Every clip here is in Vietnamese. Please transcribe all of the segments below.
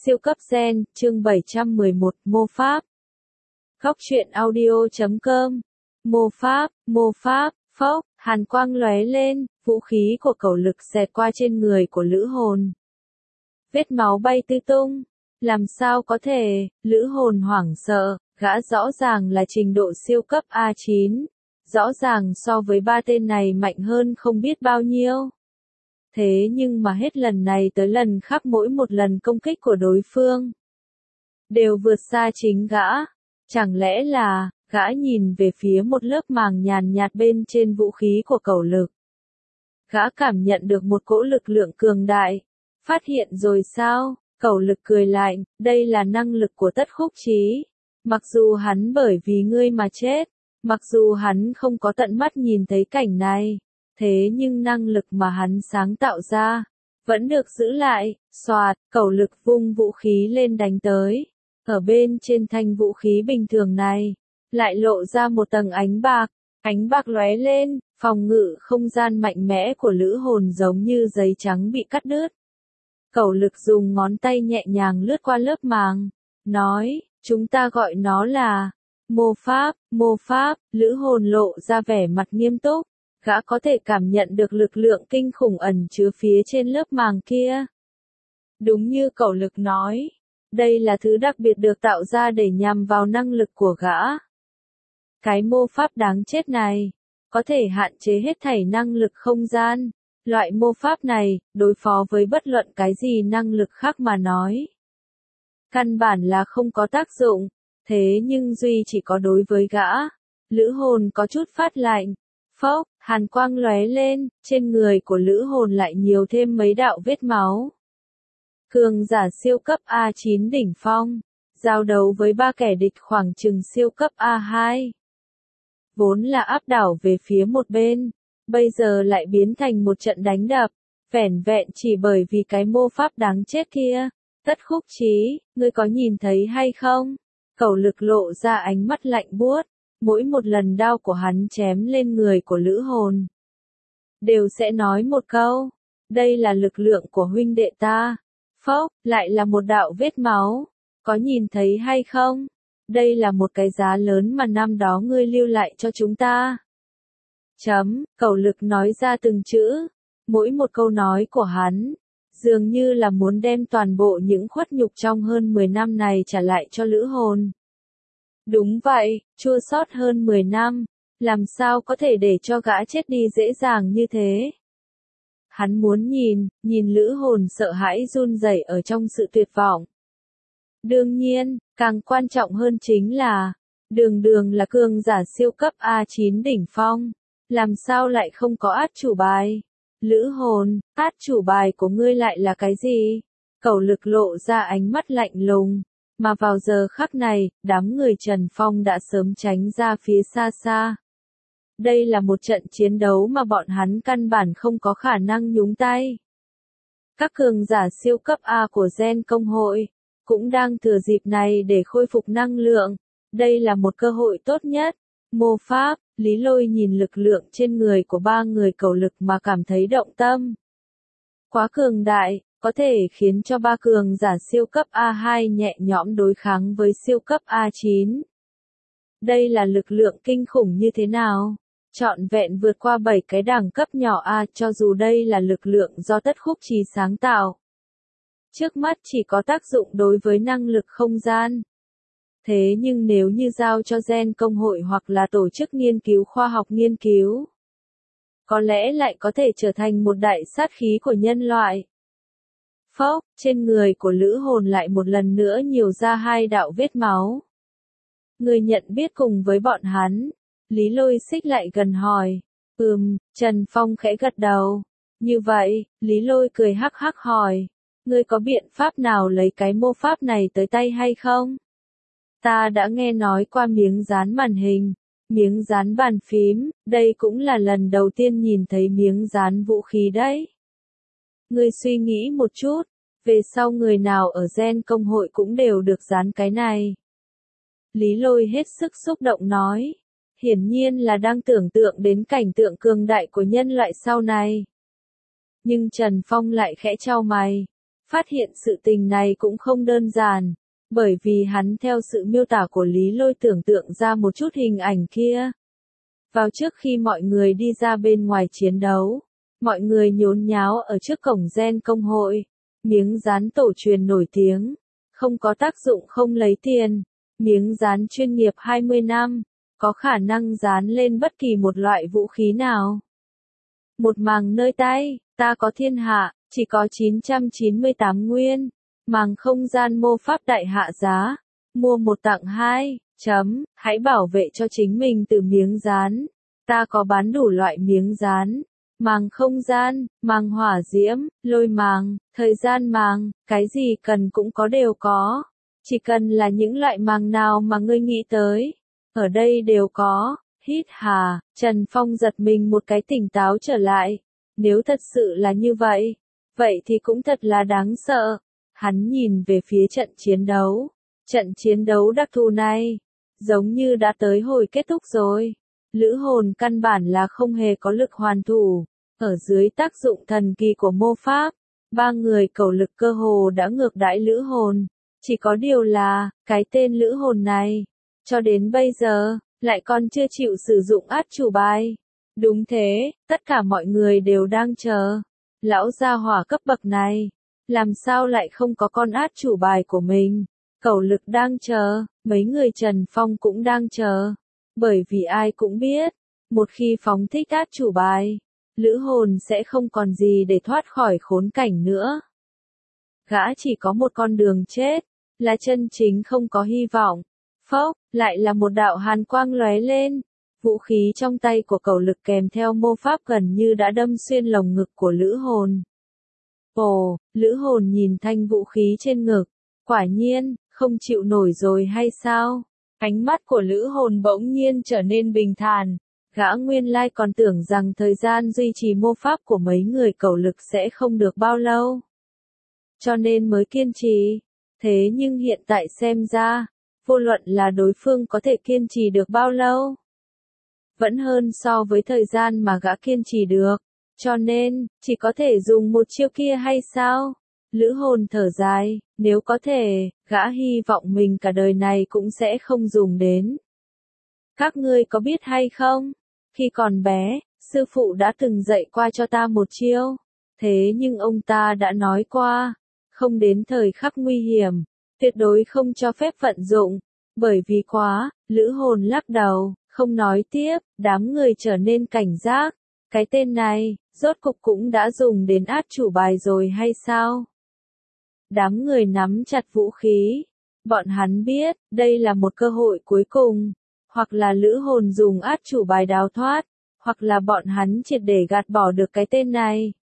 Siêu cấp gen, chương 711, mô pháp. Góc truyện audio.com. Mô pháp, phốc, hàn quang lóe lên, vũ khí của cẩu lực xẹt qua trên người của lữ hồn. Vết máu bay tứ tung. Làm sao có thể, lữ hồn hoảng sợ, gã rõ ràng là trình độ siêu cấp A9. Rõ ràng so với ba tên này mạnh hơn không biết bao nhiêu. Thế nhưng mà hết lần này tới lần khác mỗi một lần công kích của đối phương đều vượt xa chính gã. Chẳng lẽ là, gã nhìn về phía một lớp màng nhàn nhạt bên trên vũ khí của cẩu lực. Gã cảm nhận được một cỗ lực lượng cường đại. Phát hiện rồi sao? Cẩu lực cười lạnh, đây là năng lực của Tất Khúc Chí. Mặc dù hắn bởi vì ngươi mà chết, mặc dù hắn không có tận mắt nhìn thấy cảnh này, thế nhưng năng lực mà hắn sáng tạo ra vẫn được giữ lại. Xoạt, cẩu lực vung vũ khí lên đánh tới. Ở bên trên thanh vũ khí bình thường này, lại lộ ra một tầng ánh bạc lóe lên, phòng ngự không gian mạnh mẽ của lữ hồn giống như giấy trắng bị cắt đứt. Cẩu lực dùng ngón tay nhẹ nhàng lướt qua lớp màng, nói, chúng ta gọi nó là mô pháp, lữ hồn lộ ra vẻ mặt nghiêm túc. Gã có thể cảm nhận được lực lượng kinh khủng ẩn chứa phía trên lớp màng kia. Đúng như cẩu lực nói, đây là thứ đặc biệt được tạo ra để nhằm vào năng lực của gã. Cái mô pháp đáng chết này, có thể hạn chế hết thảy năng lực không gian. Loại mô pháp này, đối phó với bất luận cái gì năng lực khác mà nói, căn bản là không có tác dụng, thế nhưng duy chỉ có đối với gã. Lữ hồn có chút phát lạnh. Phốc, hàn quang lóe lên, trên người của lữ hồn lại nhiều thêm mấy đạo vết máu. Cường giả siêu cấp A9 đỉnh phong, giao đấu với ba kẻ địch khoảng chừng siêu cấp A2. Vốn là áp đảo về phía một bên, bây giờ lại biến thành một trận đánh đập, vẻn vẹn chỉ bởi vì cái mô pháp đáng chết kia. Tất Khúc Chí, ngươi có nhìn thấy hay không? Cẩu lực lộ ra ánh mắt lạnh buốt. Mỗi một lần đao của hắn chém lên người của lữ hồn, đều sẽ nói một câu, đây là lực lượng của huynh đệ ta. Phốc, lại là một đạo vết máu. Có nhìn thấy hay không? Đây là một cái giá lớn mà năm đó ngươi lưu lại cho chúng ta. Cẩu lực nói ra từng chữ. Mỗi một câu nói của hắn, dường như là muốn đem toàn bộ những khuất nhục trong hơn 10 năm này trả lại cho lữ hồn. Đúng vậy, chua xót hơn 10 năm, làm sao có thể để cho gã chết đi dễ dàng như thế. Hắn muốn nhìn lữ hồn sợ hãi run rẩy ở trong sự tuyệt vọng. Đương nhiên, càng quan trọng hơn chính là, đường là cường giả siêu cấp A9 đỉnh phong, làm sao lại không có át chủ bài. Lữ hồn, át chủ bài của ngươi lại là cái gì? Cẩu lực lộ ra ánh mắt lạnh lùng. Mà vào giờ khắc này, đám người Trần Phong đã sớm tránh ra phía xa xa. Đây là một trận chiến đấu mà bọn hắn căn bản không có khả năng nhúng tay. Các cường giả siêu cấp A của Gen Công hội cũng đang thừa dịp này để khôi phục năng lượng. Đây là một cơ hội tốt nhất. Mô pháp, Lý Lôi nhìn lực lượng trên người của ba người cẩu lực mà cảm thấy động tâm. Quá cường đại, có thể khiến cho ba cường giả siêu cấp A2 nhẹ nhõm đối kháng với siêu cấp A9. Đây là lực lượng kinh khủng như thế nào? Trọn vẹn vượt qua 7 cái đẳng cấp nhỏ A, cho dù đây là lực lượng do Tất Khúc Chí sáng tạo. Trước mắt chỉ có tác dụng đối với năng lực không gian. Thế nhưng nếu như giao cho Gen Công hội hoặc là tổ chức nghiên cứu khoa học nghiên cứu, có lẽ lại có thể trở thành một đại sát khí của nhân loại. Phốc, trên người của lữ hồn lại một lần nữa nhiều ra 2 đạo vết máu. Người nhận biết cùng với bọn hắn. Lý Lôi xích lại gần hỏi. Trần Phong khẽ gật đầu. Như vậy, Lý Lôi cười hắc hắc hỏi. Ngươi có biện pháp nào lấy cái mô pháp này tới tay hay không? Ta đã nghe nói qua miếng dán màn hình, miếng dán bàn phím, đây cũng là lần đầu tiên nhìn thấy miếng dán vũ khí đấy. Ngươi suy nghĩ một chút, về sau người nào ở Gen Công hội cũng đều được dán cái này. Lý Lôi hết sức xúc động nói, hiển nhiên là đang tưởng tượng đến cảnh tượng cường đại của nhân loại sau này. Nhưng Trần Phong lại khẽ chau mày, phát hiện sự tình này cũng không đơn giản, bởi vì hắn theo sự miêu tả của Lý Lôi tưởng tượng ra một chút hình ảnh kia. Vào trước khi mọi người đi ra bên ngoài chiến đấu, mọi người nhốn nháo ở trước cổng gen công hội, miếng dán tổ truyền nổi tiếng, không có tác dụng không lấy tiền, miếng dán chuyên nghiệp 20 năm, có khả năng dán lên bất kỳ một loại vũ khí nào. Một màng nơi tay, ta có thiên hạ, chỉ có 998 nguyên, màng không gian mô pháp đại hạ giá, mua một tặng hai, hãy bảo vệ cho chính mình từ miếng dán, ta có bán đủ loại miếng dán, màng không gian, màng hỏa diễm, lôi màng, thời gian màng, cái gì cần cũng có đều có, chỉ cần là những loại màng nào mà ngươi nghĩ tới, ở đây đều có. Hít hà, Trần Phong giật mình một cái tỉnh táo trở lại. Nếu thật sự là như vậy, vậy thì cũng thật là đáng sợ. Hắn nhìn về phía trận chiến đấu. Trận chiến đấu đặc thù này, giống như đã tới hồi kết thúc rồi. Lữ hồn căn bản là không hề có lực hoàn thủ. Ở dưới tác dụng thần kỳ của mô pháp, ba người cầu lực cơ hồ đã ngược đãi lữ hồn. Chỉ có điều là, cái tên lữ hồn này, cho đến bây giờ, lại còn chưa chịu sử dụng át chủ bài. Đúng thế, tất cả mọi người đều đang chờ. Lão gia hỏa cấp bậc này, làm sao lại không có con át chủ bài của mình? Cẩu lực đang chờ, mấy người Trần Phong cũng đang chờ. Bởi vì ai cũng biết, một khi phóng thích át chủ bài, lữ hồn sẽ không còn gì để thoát khỏi khốn cảnh nữa. Gã chỉ có một con đường chết, là chân chính không có hy vọng. Phốc, lại là một đạo hàn quang lóe lên. Vũ khí trong tay của cẩu lực kèm theo mô pháp gần như đã đâm xuyên lồng ngực của lữ hồn. Ồ, lữ hồn nhìn thanh vũ khí trên ngực. Quả nhiên, không chịu nổi rồi hay sao? Ánh mắt của lữ hồn bỗng nhiên trở nên bình thản. Gã nguyên lai còn tưởng rằng thời gian duy trì mô pháp của mấy người cẩu lực sẽ không được bao lâu. Cho nên mới kiên trì. Thế nhưng hiện tại xem ra, vô luận là đối phương có thể kiên trì được bao lâu, vẫn hơn so với thời gian mà gã kiên trì được. Cho nên, chỉ có thể dùng một chiêu kia hay sao? Lữ hồn thở dài, nếu có thể, gã hy vọng mình cả đời này cũng sẽ không dùng đến. Các ngươi có biết hay không? Khi còn bé, sư phụ đã từng dạy qua cho ta một chiêu. Thế nhưng ông ta đã nói qua, không đến thời khắc nguy hiểm, tuyệt đối không cho phép vận dụng. Bởi vì quá, lữ hồn lắc đầu, không nói tiếp, đám người trở nên cảnh giác. Cái tên này, rốt cục cũng đã dùng đến át chủ bài rồi hay sao? Đám người nắm chặt vũ khí. Bọn hắn biết, đây là một cơ hội cuối cùng. Hoặc là lữ hồn dùng át chủ bài đào thoát, hoặc là bọn hắn triệt để gạt bỏ được cái tên này.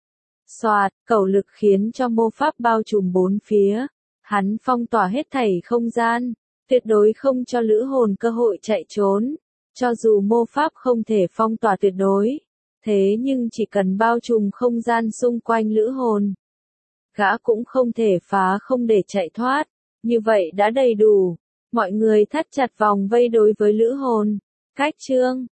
Soạt, cẩu lực khiến cho mô pháp bao trùm bốn phía. Hắn phong tỏa hết thảy không gian, tuyệt đối không cho lữ hồn cơ hội chạy trốn. Cho dù mô pháp không thể phong tỏa tuyệt đối, thế nhưng chỉ cần bao trùm không gian xung quanh lữ hồn, gã cũng không thể phá không để chạy thoát. Như vậy đã đầy đủ. Mọi người thắt chặt vòng vây đối với lữ hồn. Cách chương